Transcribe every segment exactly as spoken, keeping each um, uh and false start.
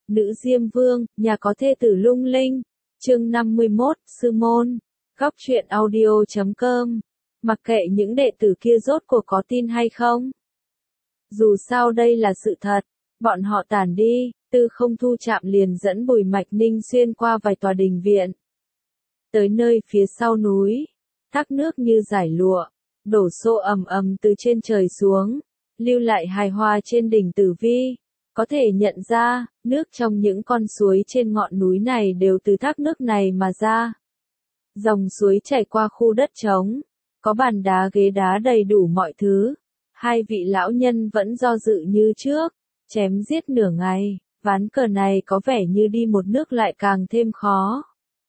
Nữ Diêm Vương, nhà có thê tử lung linh. Chương năm mươi mốt, Sư môn. Góc truyện audio chấm com. Mặc kệ những đệ tử kia rốt cuộc có tin hay không. Dù sao đây là sự thật, bọn họ tản đi, Tư Không Thu Trạm liền dẫn Bùi Mạch Ninh xuyên qua vài tòa đình viện. Tới nơi phía sau núi, thác nước như giải lụa, đổ xô ầm ầm từ trên trời xuống, lưu lại hài hòa trên đỉnh Tử Vi. Có thể nhận ra, nước trong những con suối trên ngọn núi này đều từ thác nước này mà ra. Dòng suối chảy qua khu đất trống, có bàn đá ghế đá đầy đủ mọi thứ. Hai vị lão nhân vẫn do dự như trước, chém giết nửa ngày, ván cờ này có vẻ như đi một nước lại càng thêm khó.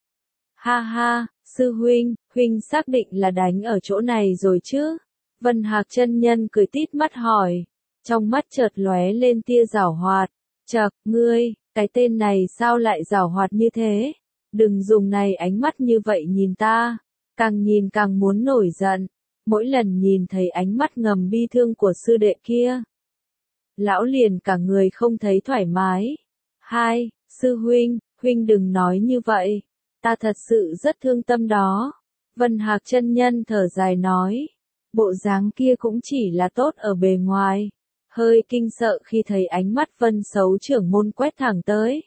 Ha ha, sư huynh, huynh xác định là đánh ở chỗ này rồi chứ? Vân Hạc chân nhân cười tít mắt hỏi, trong mắt chợt lóe lên tia giảo hoạt. Chậc, ngươi, cái tên này sao lại giảo hoạt như thế? Đừng dùng này ánh mắt như vậy nhìn ta, càng nhìn càng muốn nổi giận. Mỗi lần nhìn thấy ánh mắt ngầm bi thương của sư đệ kia, lão liền cả người không thấy thoải mái. Hai, sư huynh, huynh đừng nói như vậy, ta thật sự rất thương tâm đó. Vân Hạc chân nhân thở dài nói, bộ dáng kia cũng chỉ là tốt ở bề ngoài, hơi kinh sợ khi thấy ánh mắt Vân Sấu trưởng môn quét thẳng tới.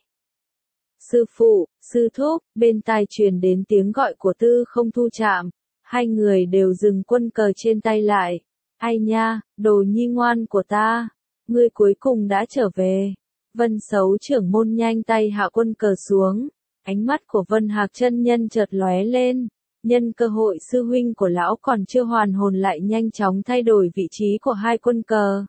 Sư phụ, sư thúc, bên tai truyền đến tiếng gọi của Tư Không Thu Trạm. Hai người đều dừng quân cờ trên tay lại. Ai nha, đồ nhi ngoan của ta, ngươi cuối cùng đã trở về. Vân Sấu trưởng môn nhanh tay hạ quân cờ xuống. Ánh mắt của Vân Hạc chân nhân chợt lóe lên. Nhân cơ hội sư huynh của lão còn chưa hoàn hồn lại nhanh chóng thay đổi vị trí của hai quân cờ.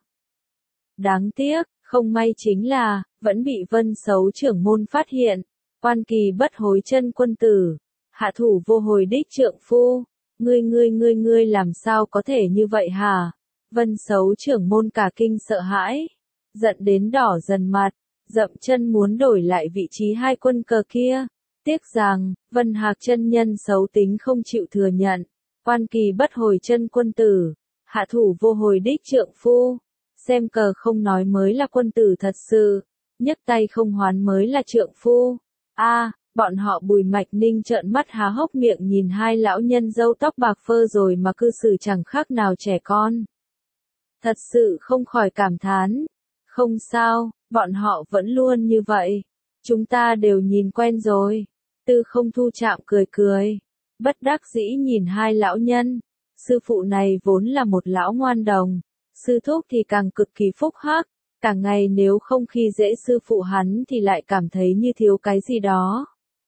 Đáng tiếc, không may chính là, vẫn bị Vân Sấu trưởng môn phát hiện. Oan kỳ bất hối chân quân tử, hạ thủ vô hồi đích trượng phu. Ngươi ngươi ngươi ngươi làm sao có thể như vậy hả? Vân Sấu trưởng môn cả kinh sợ hãi, giận đến đỏ dần mặt, dậm chân muốn đổi lại vị trí hai quân cờ kia. Tiếc rằng, Vân Hạc chân nhân xấu tính không chịu thừa nhận. Oan kỳ bất hồi chân quân tử, hạ thủ vô hồi đích trượng phu. Xem cờ không nói mới là quân tử thật sự, nhấc tay không hoán mới là trượng phu. A, bọn họ Bùi Mạch Ninh trợn mắt há hốc miệng nhìn hai lão nhân râu tóc bạc phơ rồi mà cư xử chẳng khác nào trẻ con. Thật sự không khỏi cảm thán. Không sao, bọn họ vẫn luôn như vậy. Chúng ta đều nhìn quen rồi. Tư Không Thu Trạm cười cười. Bất đắc dĩ nhìn hai lão nhân. Sư phụ này vốn là một lão ngoan đồng. Sư thúc thì càng cực kỳ phúc hắc. Cả ngày nếu không khi dễ sư phụ hắn thì lại cảm thấy như thiếu cái gì đó.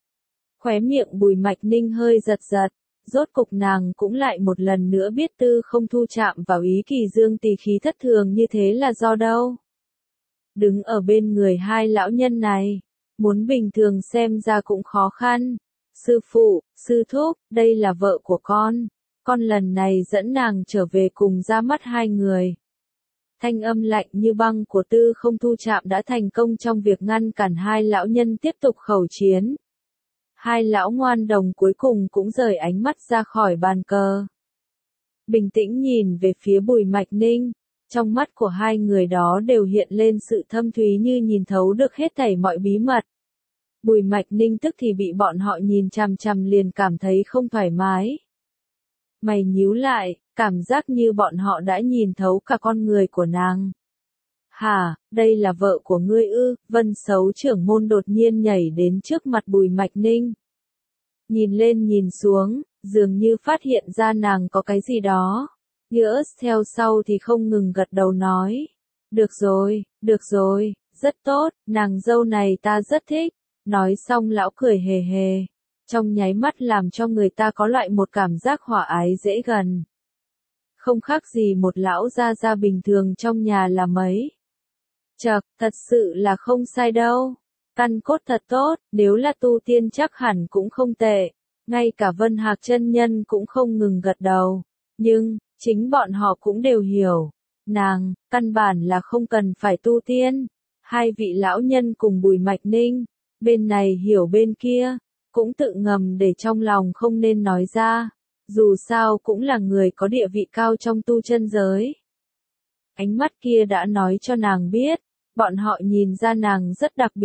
Khóe miệng Bùi Mạch Ninh hơi giật giật, rốt cục nàng cũng lại một lần nữa biết Tư Không Thu Trạm vào ý Kỳ Dương tỳ khí thất thường như thế là do đâu. Đứng ở bên người hai lão nhân này, muốn bình thường xem ra cũng khó khăn. Sư phụ, sư thúc, đây là vợ của con, con lần này dẫn nàng trở về cùng ra mắt hai người. Thanh âm lạnh như băng của Tư Không Thu Trạm đã thành công trong việc ngăn cản hai lão nhân tiếp tục khẩu chiến. Hai lão ngoan đồng cuối cùng cũng rời ánh mắt ra khỏi bàn cờ. Bình tĩnh nhìn về phía Bùi Mạch Ninh, trong mắt của hai người đó đều hiện lên sự thâm thúy như nhìn thấu được hết thảy mọi bí mật. Bùi Mạch Ninh tức thì bị bọn họ nhìn chằm chằm liền cảm thấy không thoải mái. Mày nhíu lại, cảm giác như bọn họ đã nhìn thấu cả con người của nàng. Hả, đây là vợ của ngươi ư? Vân Sấu trưởng môn đột nhiên nhảy đến trước mặt Bùi Mạch Ninh. Nhìn lên nhìn xuống, dường như phát hiện ra nàng có cái gì đó. Nhỡ theo sau thì không ngừng gật đầu nói. Được rồi, được rồi, rất tốt, nàng dâu này ta rất thích. Nói xong lão cười hề hề. Trong nháy mắt làm cho người ta có loại một cảm giác hòa ái dễ gần. Không khác gì một lão gia gia bình thường trong nhà là mấy. Chậc, thật sự là không sai đâu. Căn cốt thật tốt, nếu là tu tiên chắc hẳn cũng không tệ. Ngay cả Vân Hạc chân nhân cũng không ngừng gật đầu. Nhưng, chính bọn họ cũng đều hiểu. Nàng, căn bản là không cần phải tu tiên. Hai vị lão nhân cùng Bùi Mạch Ninh, bên này hiểu bên kia, cũng tự ngầm để trong lòng không nên nói ra. Dù sao cũng là người có địa vị cao trong tu chân giới. Ánh mắt kia đã nói cho nàng biết, bọn họ nhìn ra nàng rất đặc biệt,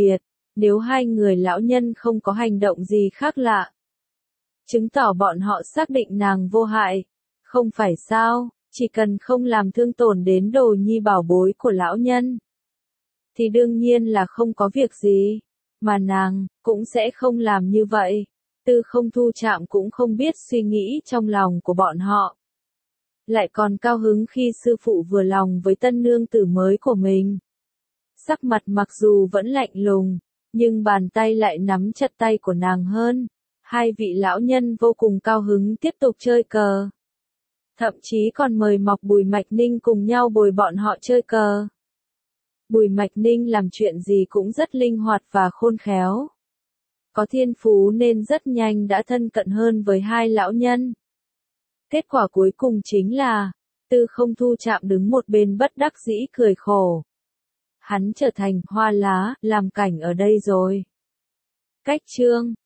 Nếu hai người lão nhân không có hành động gì khác lạ, chứng tỏ bọn họ xác định nàng vô hại, không phải sao, chỉ cần không làm thương tổn đến đồ nhi bảo bối của lão nhân, thì đương nhiên là không có việc gì, mà nàng cũng sẽ không làm như vậy. Tư Không Thu Trạm cũng không biết suy nghĩ trong lòng của bọn họ. Lại còn cao hứng khi sư phụ vừa lòng với tân nương tử mới của mình. Sắc mặt mặc dù vẫn lạnh lùng, nhưng bàn tay lại nắm chặt tay của nàng hơn. Hai vị lão nhân vô cùng cao hứng tiếp tục chơi cờ. Thậm chí còn mời Mọc Bùi Mạch Ninh cùng nhau bồi bọn họ chơi cờ. Bùi Mạch Ninh làm chuyện gì cũng rất linh hoạt và khôn khéo. Có thiên phú nên rất nhanh đã thân cận hơn với hai lão nhân. Kết quả cuối cùng chính là, Tư Không Thu Trạm đứng một bên bất đắc dĩ cười khổ. Hắn trở thành hoa lá, làm cảnh ở đây rồi. Cách chương